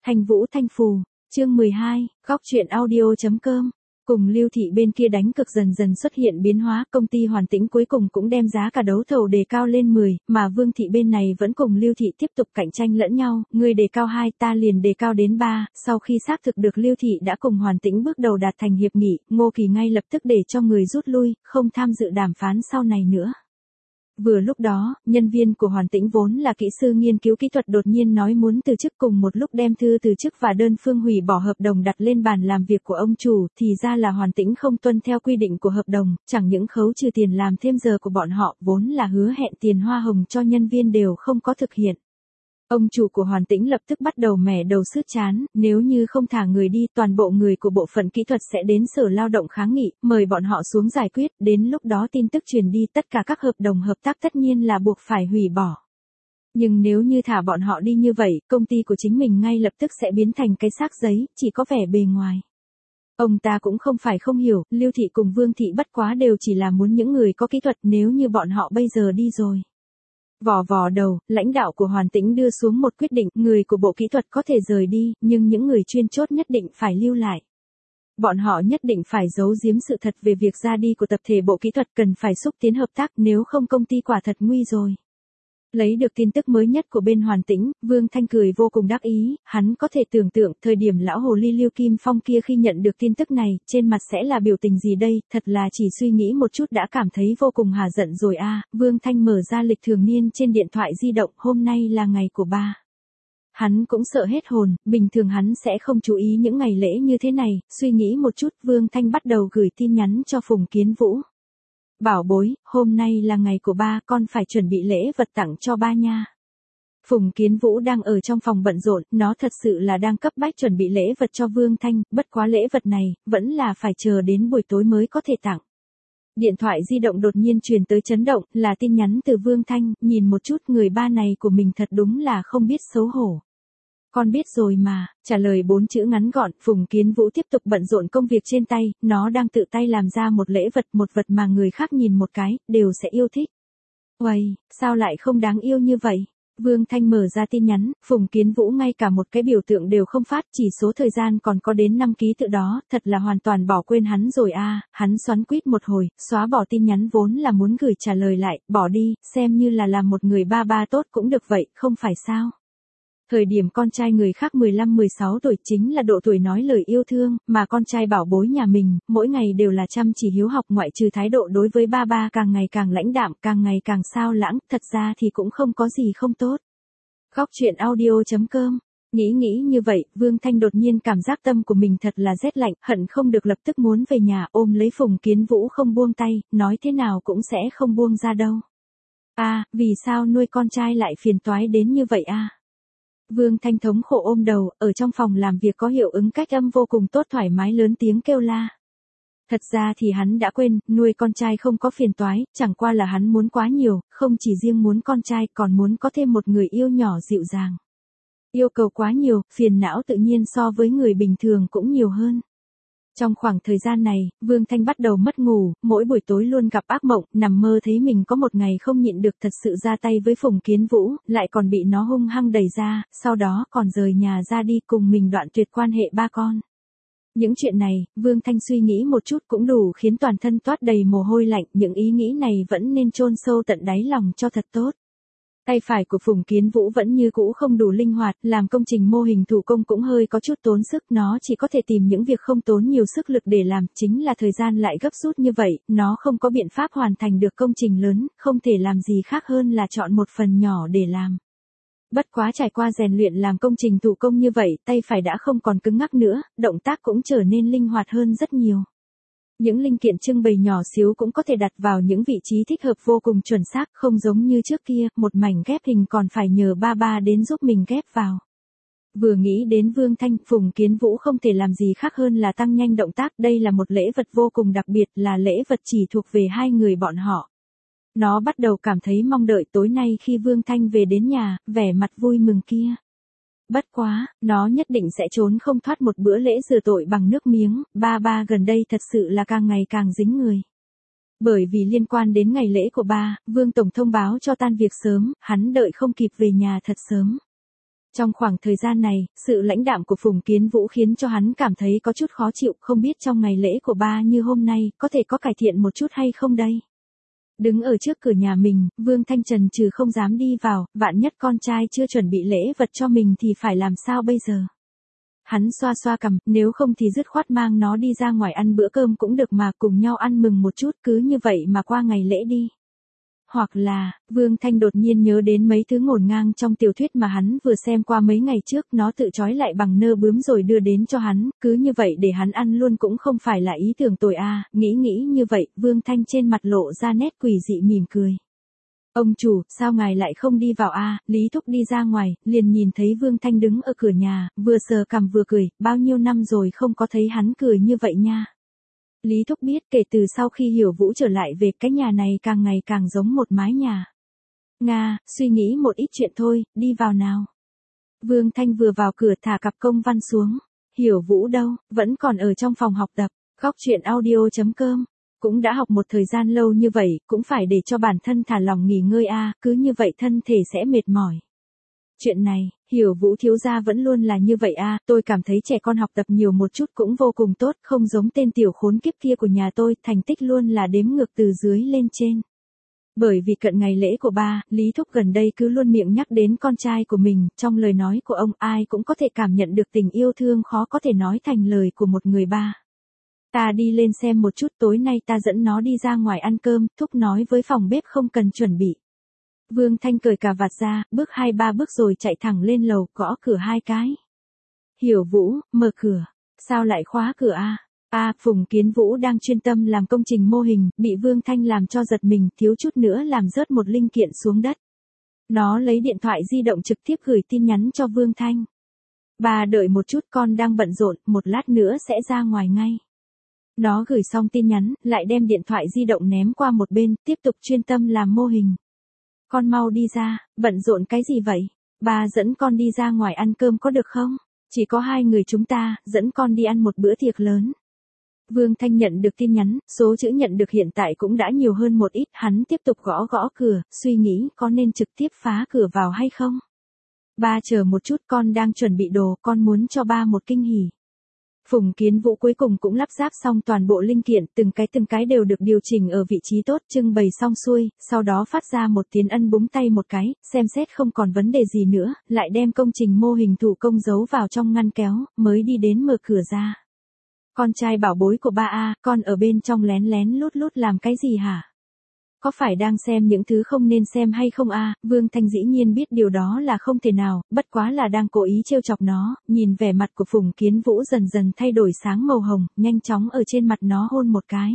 Thanh Vũ Thanh Phù, chương 12, góc truyện audio.com. Cùng Lưu Thị bên kia đánh cực dần dần xuất hiện biến hóa, công ty Hoàn Tĩnh cuối cùng cũng đem giá cả đấu thầu đề cao lên 10, mà Vương Thị bên này vẫn cùng Lưu Thị tiếp tục cạnh tranh lẫn nhau, người đề cao 2, ta liền đề cao đến 3, sau khi xác thực được Lưu Thị đã cùng Hoàn Tĩnh bước đầu đạt thành hiệp nghị, Ngô Kỳ ngay lập tức để cho người rút lui, không tham dự đàm phán sau này nữa. Vừa lúc đó, nhân viên của Hoàn Tĩnh vốn là kỹ sư nghiên cứu kỹ thuật đột nhiên nói muốn từ chức, cùng một lúc đem thư từ chức và đơn phương hủy bỏ hợp đồng đặt lên bàn làm việc của ông chủ, thì ra là Hoàn Tĩnh không tuân theo quy định của hợp đồng, chẳng những khấu trừ tiền làm thêm giờ của bọn họ, vốn là hứa hẹn tiền hoa hồng cho nhân viên đều không có thực hiện. Ông chủ của Hoàn Tĩnh lập tức bắt đầu mẻ đầu sứt chán, nếu như không thả người đi, toàn bộ người của bộ phận kỹ thuật sẽ đến Sở Lao động kháng nghị, mời bọn họ xuống giải quyết, đến lúc đó tin tức truyền đi, tất cả các hợp đồng hợp tác tất nhiên là buộc phải hủy bỏ. Nhưng nếu như thả bọn họ đi như vậy, công ty của chính mình ngay lập tức sẽ biến thành cái xác giấy, chỉ có vẻ bề ngoài. Ông ta cũng không phải không hiểu, Lưu Thị cùng Vương Thị bất quá đều chỉ là muốn những người có kỹ thuật, nếu như bọn họ bây giờ đi rồi. Vò đầu, lãnh đạo của Hoàn Tĩnh đưa xuống một quyết định, người của bộ kỹ thuật có thể rời đi, nhưng những người chuyên chốt nhất định phải lưu lại. Bọn họ nhất định phải giấu giếm sự thật về việc ra đi của tập thể bộ kỹ thuật, cần phải xúc tiến hợp tác, nếu không công ty quả thật nguy rồi. Lấy được tin tức mới nhất của bên Hoàn Tĩnh, Vương Thanh cười vô cùng đắc ý, hắn có thể tưởng tượng thời điểm lão hồ ly Lưu Kim Phong kia khi nhận được tin tức này, trên mặt sẽ là biểu tình gì đây, thật là chỉ suy nghĩ một chút đã cảm thấy vô cùng hả giận rồi a. Vương Thanh mở ra lịch thường niên trên điện thoại di động, hôm nay là ngày của ba. Hắn cũng sợ hết hồn, bình thường hắn sẽ không chú ý những ngày lễ như thế này, suy nghĩ một chút, Vương Thanh bắt đầu gửi tin nhắn cho Phùng Kiến Vũ. Bảo bối, hôm nay là ngày của ba, con phải chuẩn bị lễ vật tặng cho ba nha. Phùng Kiến Vũ đang ở trong phòng bận rộn, nó thật sự là đang cấp bách chuẩn bị lễ vật cho Vương Thanh, bất quá lễ vật này, vẫn là phải chờ đến buổi tối mới có thể tặng. Điện thoại di động đột nhiên truyền tới chấn động, là tin nhắn từ Vương Thanh, nhìn một chút người ba này của mình thật đúng là không biết xấu hổ. Con biết rồi mà, trả lời 4 chữ ngắn gọn, Phùng Kiến Vũ tiếp tục bận rộn công việc trên tay, nó đang tự tay làm ra một lễ vật, một vật mà người khác nhìn một cái, đều sẽ yêu thích. Uầy, sao lại không đáng yêu như vậy? Vương Thanh mở ra tin nhắn, Phùng Kiến Vũ ngay cả một cái biểu tượng đều không phát, chỉ số thời gian còn có đến 5 ký tự đó, thật là hoàn toàn bỏ quên hắn rồi a. Hắn xoắn quýt một hồi, xóa bỏ tin nhắn vốn là muốn gửi trả lời lại, bỏ đi, xem như là làm một người ba ba tốt cũng được vậy, không phải sao? Thời điểm con trai người khác 15-16 tuổi chính là độ tuổi nói lời yêu thương, mà con trai bảo bối nhà mình, mỗi ngày đều là chăm chỉ hiếu học, ngoại trừ thái độ đối với ba ba càng ngày càng lãnh đạm, càng ngày càng sao lãng, thật ra thì cũng không có gì không tốt. Góc truyện audio.com. Nghĩ như vậy, Vương Thanh đột nhiên cảm giác tâm của mình thật là rét lạnh, hận không được lập tức muốn về nhà ôm lấy Phùng Kiến Vũ không buông tay, nói thế nào cũng sẽ không buông ra đâu. Vì sao nuôi con trai lại phiền toái đến như vậy a? Vương Thanh thống khổ ôm đầu, ở trong phòng làm việc có hiệu ứng cách âm vô cùng tốt, thoải mái lớn tiếng kêu la. Thật ra thì hắn đã quên, nuôi con trai không có phiền toái, chẳng qua là hắn muốn quá nhiều, không chỉ riêng muốn con trai còn muốn có thêm một người yêu nhỏ dịu dàng. Yêu cầu quá nhiều, phiền não tự nhiên so với người bình thường cũng nhiều hơn. Trong khoảng thời gian này, Vương Thanh bắt đầu mất ngủ, mỗi buổi tối luôn gặp ác mộng, nằm mơ thấy mình có một ngày không nhịn được thật sự ra tay với Phùng Kiến Vũ, lại còn bị nó hung hăng đẩy ra, sau đó còn rời nhà ra đi cùng mình đoạn tuyệt quan hệ ba con. Những chuyện này, Vương Thanh suy nghĩ một chút cũng đủ khiến toàn thân toát đầy mồ hôi lạnh, những ý nghĩ này vẫn nên chôn sâu tận đáy lòng cho thật tốt. Tay phải của Phùng Kiến Vũ vẫn như cũ không đủ linh hoạt, làm công trình mô hình thủ công cũng hơi có chút tốn sức, nó chỉ có thể tìm những việc không tốn nhiều sức lực để làm, chính là thời gian lại gấp rút như vậy, nó không có biện pháp hoàn thành được công trình lớn, không thể làm gì khác hơn là chọn một phần nhỏ để làm. Bất quá trải qua rèn luyện làm công trình thủ công như vậy, tay phải đã không còn cứng ngắc nữa, động tác cũng trở nên linh hoạt hơn rất nhiều. Những linh kiện trưng bày nhỏ xíu cũng có thể đặt vào những vị trí thích hợp vô cùng chuẩn xác, không giống như trước kia, một mảnh ghép hình còn phải nhờ ba ba đến giúp mình ghép vào. Vừa nghĩ đến Vương Thanh, Phùng Kiến Vũ không thể làm gì khác hơn là tăng nhanh động tác, đây là một lễ vật vô cùng đặc biệt, là lễ vật chỉ thuộc về hai người bọn họ. Nó bắt đầu cảm thấy mong đợi tối nay khi Vương Thanh về đến nhà, vẻ mặt vui mừng kia. Bất quá, nó nhất định sẽ trốn không thoát một bữa lễ rửa tội bằng nước miếng, ba ba gần đây thật sự là càng ngày càng dính người. Bởi vì liên quan đến ngày lễ của ba, Vương Tổng thông báo cho tan việc sớm, hắn đợi không kịp về nhà thật sớm. Trong khoảng thời gian này, sự lãnh đạm của Phùng Kiến Vũ khiến cho hắn cảm thấy có chút khó chịu, không biết trong ngày lễ của ba như hôm nay, có thể có cải thiện một chút hay không đây. Đứng ở trước cửa nhà mình, Vương Thanh trần trừ không dám đi vào, vạn nhất con trai chưa chuẩn bị lễ vật cho mình thì phải làm sao bây giờ. Hắn xoa xoa cằm, nếu không thì dứt khoát mang nó đi ra ngoài ăn bữa cơm cũng được mà, cùng nhau ăn mừng một chút, cứ như vậy mà qua ngày lễ đi. Hoặc là, Vương Thanh đột nhiên nhớ đến mấy thứ ngổn ngang trong tiểu thuyết mà hắn vừa xem qua mấy ngày trước, nó tự trói lại bằng nơ bướm rồi đưa đến cho hắn, cứ như vậy để hắn ăn luôn cũng không phải là ý tưởng tồi a. Nghĩ như vậy, Vương Thanh trên mặt lộ ra nét quỷ dị mỉm cười. Ông chủ, sao ngài lại không đi vào a? Lý Thúc đi ra ngoài, liền nhìn thấy Vương Thanh đứng ở cửa nhà, vừa sờ cằm vừa cười, bao nhiêu năm rồi không có thấy hắn cười như vậy nha. Lý Thúc biết kể từ sau khi Hiểu Vũ trở lại về cái nhà này càng ngày càng giống một mái nhà. Nga, suy nghĩ một ít chuyện thôi, đi vào nào. Vương Thanh vừa vào cửa thả cặp công văn xuống. Hiểu Vũ đâu, vẫn còn ở trong phòng học tập. Góc chuyện audio.com. Cũng đã học một thời gian lâu như vậy, cũng phải để cho bản thân thả lòng nghỉ ngơi a, cứ như vậy thân thể sẽ mệt mỏi. Chuyện này, Hiểu Vũ thiếu gia vẫn luôn là như vậy a, tôi cảm thấy trẻ con học tập nhiều một chút cũng vô cùng tốt, không giống tên tiểu khốn kiếp kia của nhà tôi, thành tích luôn là đếm ngược từ dưới lên trên. Bởi vì cận ngày lễ của ba, Lý Thúc gần đây cứ luôn miệng nhắc đến con trai của mình, trong lời nói của ông ai cũng có thể cảm nhận được tình yêu thương khó có thể nói thành lời của một người ba. Ta đi lên xem một chút, tối nay ta dẫn nó đi ra ngoài ăn cơm, Thúc nói với phòng bếp không cần chuẩn bị. Vương Thanh cởi cà vạt ra, bước 2-3 bước rồi chạy thẳng lên lầu, gõ cửa 2 cái. Hiểu Vũ, mở cửa. Sao lại khóa cửa a? Phùng Kiến Vũ đang chuyên tâm làm công trình mô hình, bị Vương Thanh làm cho giật mình, thiếu chút nữa làm rớt một linh kiện xuống đất. Nó lấy điện thoại di động trực tiếp gửi tin nhắn cho Vương Thanh. Bà đợi một chút, con đang bận rộn, một lát nữa sẽ ra ngoài ngay. Nó gửi xong tin nhắn, lại đem điện thoại di động ném qua một bên, tiếp tục chuyên tâm làm mô hình. Con mau đi ra, bận rộn cái gì vậy? Bà dẫn con đi ra ngoài ăn cơm có được không? Chỉ có 2 người chúng ta, dẫn con đi ăn một bữa tiệc lớn. Vương Thanh nhận được tin nhắn, số chữ nhận được hiện tại cũng đã nhiều hơn một ít, hắn tiếp tục gõ cửa, suy nghĩ có nên trực tiếp phá cửa vào hay không? Ba chờ một chút, con đang chuẩn bị đồ, con muốn cho ba một kinh hỉ. Phùng Kiến Vũ cuối cùng cũng lắp ráp xong toàn bộ linh kiện, từng cái đều được điều chỉnh ở vị trí tốt, trưng bày xong xuôi, sau đó phát ra một tiếng ân búng tay một cái, xem xét không còn vấn đề gì nữa, lại đem công trình mô hình thủ công giấu vào trong ngăn kéo, mới đi đến mở cửa ra. Con trai bảo bối của ba a, con ở bên trong lén lén lút lút làm cái gì hả? Có phải đang xem những thứ không nên xem hay không a? Vương Thanh dĩ nhiên biết điều đó là không thể nào, bất quá là đang cố ý trêu chọc nó, nhìn vẻ mặt của Phùng Kiến Vũ dần dần thay đổi sáng màu hồng, nhanh chóng ở trên mặt nó hôn một cái.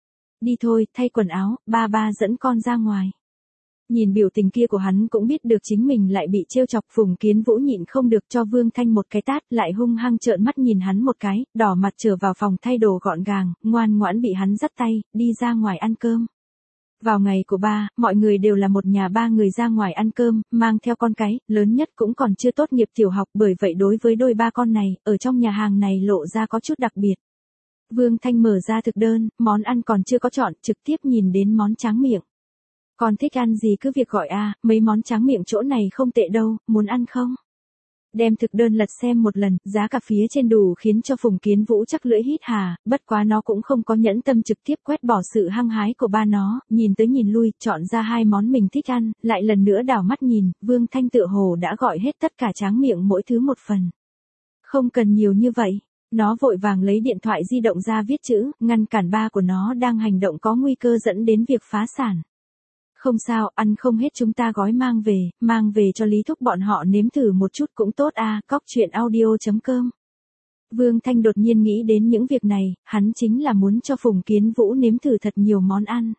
Đi thôi, thay quần áo, ba dẫn con ra ngoài. Nhìn biểu tình kia của hắn cũng biết được chính mình lại bị trêu chọc, Phùng Kiến Vũ nhịn không được cho Vương Thanh một cái tát, lại hung hăng trợn mắt nhìn hắn một cái, đỏ mặt trở vào phòng thay đồ gọn gàng, ngoan ngoãn bị hắn dắt tay, đi ra ngoài ăn cơm. Vào ngày của ba, mọi người đều là một nhà 3 người ra ngoài ăn cơm, mang theo con cái, lớn nhất cũng còn chưa tốt nghiệp tiểu học, bởi vậy đối với đôi ba con này, ở trong nhà hàng này lộ ra có chút đặc biệt. Vương Thanh mở ra thực đơn, món ăn còn chưa có chọn, trực tiếp nhìn đến món tráng miệng. Con thích ăn gì cứ việc gọi a, mấy món tráng miệng chỗ này không tệ đâu, muốn ăn không? Đem thực đơn lật xem một lần, giá cả phía trên đủ khiến cho Phùng Kiến Vũ chắc lưỡi hít hà, bất quá nó cũng không có nhẫn tâm trực tiếp quét bỏ sự hăng hái của ba nó, nhìn tới nhìn lui, chọn ra 2 món mình thích ăn, lại lần nữa đảo mắt nhìn, Vương Thanh tựa hồ đã gọi hết tất cả tráng miệng mỗi thứ một phần. Không cần nhiều như vậy. Nó vội vàng lấy điện thoại di động ra viết chữ, ngăn cản ba của nó đang hành động có nguy cơ dẫn đến việc phá sản. Không sao, ăn không hết chúng ta gói mang về cho Lý Thúc bọn họ nếm thử một chút cũng tốt a. Cóc chuyện audio.com. Vương Thanh đột nhiên nghĩ đến những việc này, hắn chính là muốn cho Phùng Kiến Vũ nếm thử thật nhiều món ăn.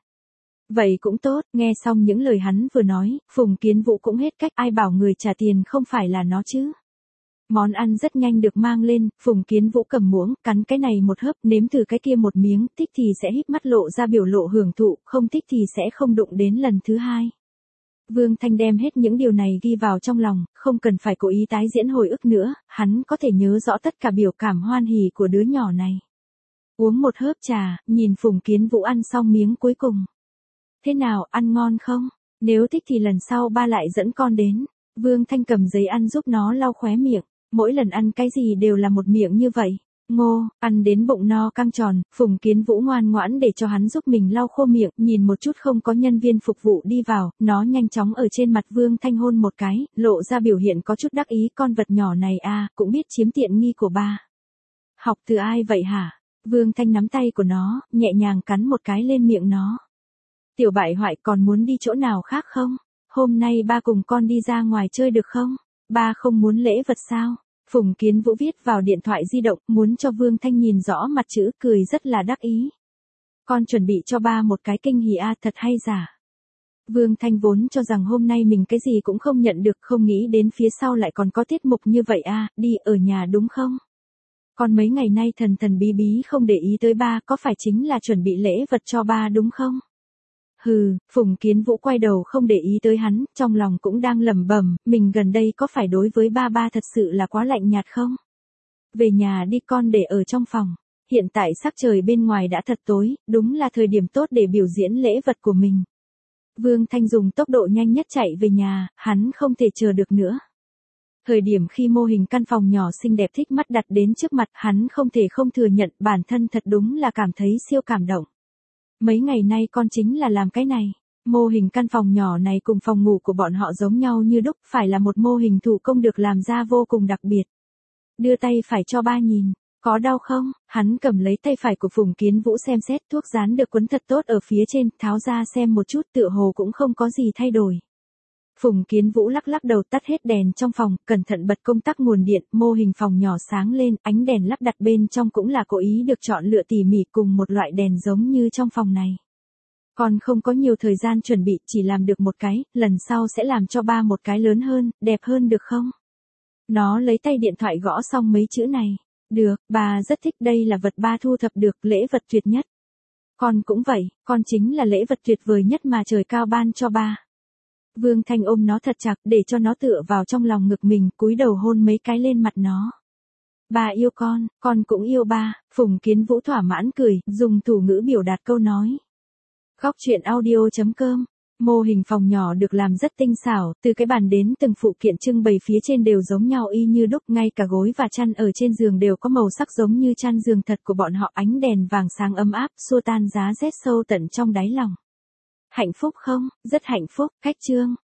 Vậy cũng tốt, nghe xong những lời hắn vừa nói, Phùng Kiến Vũ cũng hết cách, ai bảo người trả tiền không phải là nó chứ. Món ăn rất nhanh được mang lên, Phùng Kiến Vũ cầm muỗng, cắn cái này một hớp, nếm thử cái kia một miếng, thích thì sẽ híp mắt lộ ra biểu lộ hưởng thụ, không thích thì sẽ không đụng đến lần thứ 2. Vương Thanh đem hết những điều này ghi vào trong lòng, không cần phải cố ý tái diễn hồi ức nữa, hắn có thể nhớ rõ tất cả biểu cảm hoan hỉ của đứa nhỏ này. Uống một hớp trà, nhìn Phùng Kiến Vũ ăn xong miếng cuối cùng. Thế nào, ăn ngon không? Nếu thích thì lần sau ba lại dẫn con đến. Vương Thanh cầm giấy ăn giúp nó lau khóe miệng, mỗi lần ăn cái gì đều là một miệng như vậy. Ngô, ăn đến bụng no căng tròn, Phùng Kiến Vũ ngoan ngoãn để cho hắn giúp mình lau khô miệng, nhìn một chút không có nhân viên phục vụ đi vào, nó nhanh chóng ở trên mặt Vương Thanh hôn một cái, lộ ra biểu hiện có chút đắc ý, con vật nhỏ này à, cũng biết chiếm tiện nghi của ba. Học từ ai vậy hả? Vương Thanh nắm tay của nó, nhẹ nhàng cắn một cái lên miệng nó. Tiểu bại hoại, còn muốn đi chỗ nào khác không? Hôm nay ba cùng con đi ra ngoài chơi được không? Ba không muốn lễ vật sao? Phùng Kiến Vũ viết vào điện thoại di động, muốn cho Vương Thanh nhìn rõ mặt chữ, cười rất là đắc ý. Con chuẩn bị cho ba một cái kinh hỉ a, thật hay giả. Vương Thanh vốn cho rằng hôm nay mình cái gì cũng không nhận được, không nghĩ đến phía sau lại còn có tiết mục như vậy a, đi ở nhà đúng không? Con mấy ngày nay thần thần bí bí không để ý tới ba, có phải chính là chuẩn bị lễ vật cho ba đúng không? Hừ, Phùng Kiến Vũ quay đầu không để ý tới hắn, trong lòng cũng đang lẩm bẩm, mình gần đây có phải đối với ba thật sự là quá lạnh nhạt không? Về nhà đi con, để ở trong phòng. Hiện tại sắc trời bên ngoài đã thật tối, đúng là thời điểm tốt để biểu diễn lễ vật của mình. Vương Thanh dùng tốc độ nhanh nhất chạy về nhà, hắn không thể chờ được nữa. Thời điểm khi mô hình căn phòng nhỏ xinh đẹp thích mắt đặt đến trước mặt, hắn không thể không thừa nhận, bản thân thật đúng là cảm thấy siêu cảm động. Mấy ngày nay con chính là làm cái này. Mô hình căn phòng nhỏ này cùng phòng ngủ của bọn họ giống nhau như đúc, phải là một mô hình thủ công được làm ra vô cùng đặc biệt. Đưa tay phải cho ba nhìn, có đau không? Hắn cầm lấy tay phải của Phùng Kiến Vũ xem xét, thuốc dán được quấn thật tốt ở phía trên, tháo ra xem một chút, tựa hồ cũng không có gì thay đổi. Phùng Kiến Vũ lắc lắc đầu, tắt hết đèn trong phòng, cẩn thận bật công tắc nguồn điện, mô hình phòng nhỏ sáng lên, ánh đèn lắp đặt bên trong cũng là cố ý được chọn lựa tỉ mỉ cùng một loại đèn giống như trong phòng này. Còn không có nhiều thời gian chuẩn bị, chỉ làm được một cái, lần sau sẽ làm cho ba một cái lớn hơn, đẹp hơn được không? Nó lấy tay điện thoại gõ xong mấy chữ này. Được, ba rất thích, đây là vật ba thu thập được, lễ vật tuyệt nhất. Con cũng vậy, con chính là lễ vật tuyệt vời nhất mà trời cao ban cho ba. Vương Thanh ôm nó thật chặt để cho nó tựa vào trong lòng ngực mình, cúi đầu hôn mấy cái lên mặt nó. Ba yêu con cũng yêu ba. Phùng Kiến Vũ thỏa mãn cười, dùng thủ ngữ biểu đạt câu nói. Góc truyện audio.com. Mô hình phòng nhỏ được làm rất tinh xảo, từ cái bàn đến từng phụ kiện trưng bày phía trên đều giống nhau y như đúc, ngay cả gối và chăn ở trên giường đều có màu sắc giống như chăn giường thật của bọn họ, ánh đèn vàng sáng ấm áp, xua tan giá rét sâu tận trong đáy lòng. Hạnh phúc không? Rất hạnh phúc. Khách chương.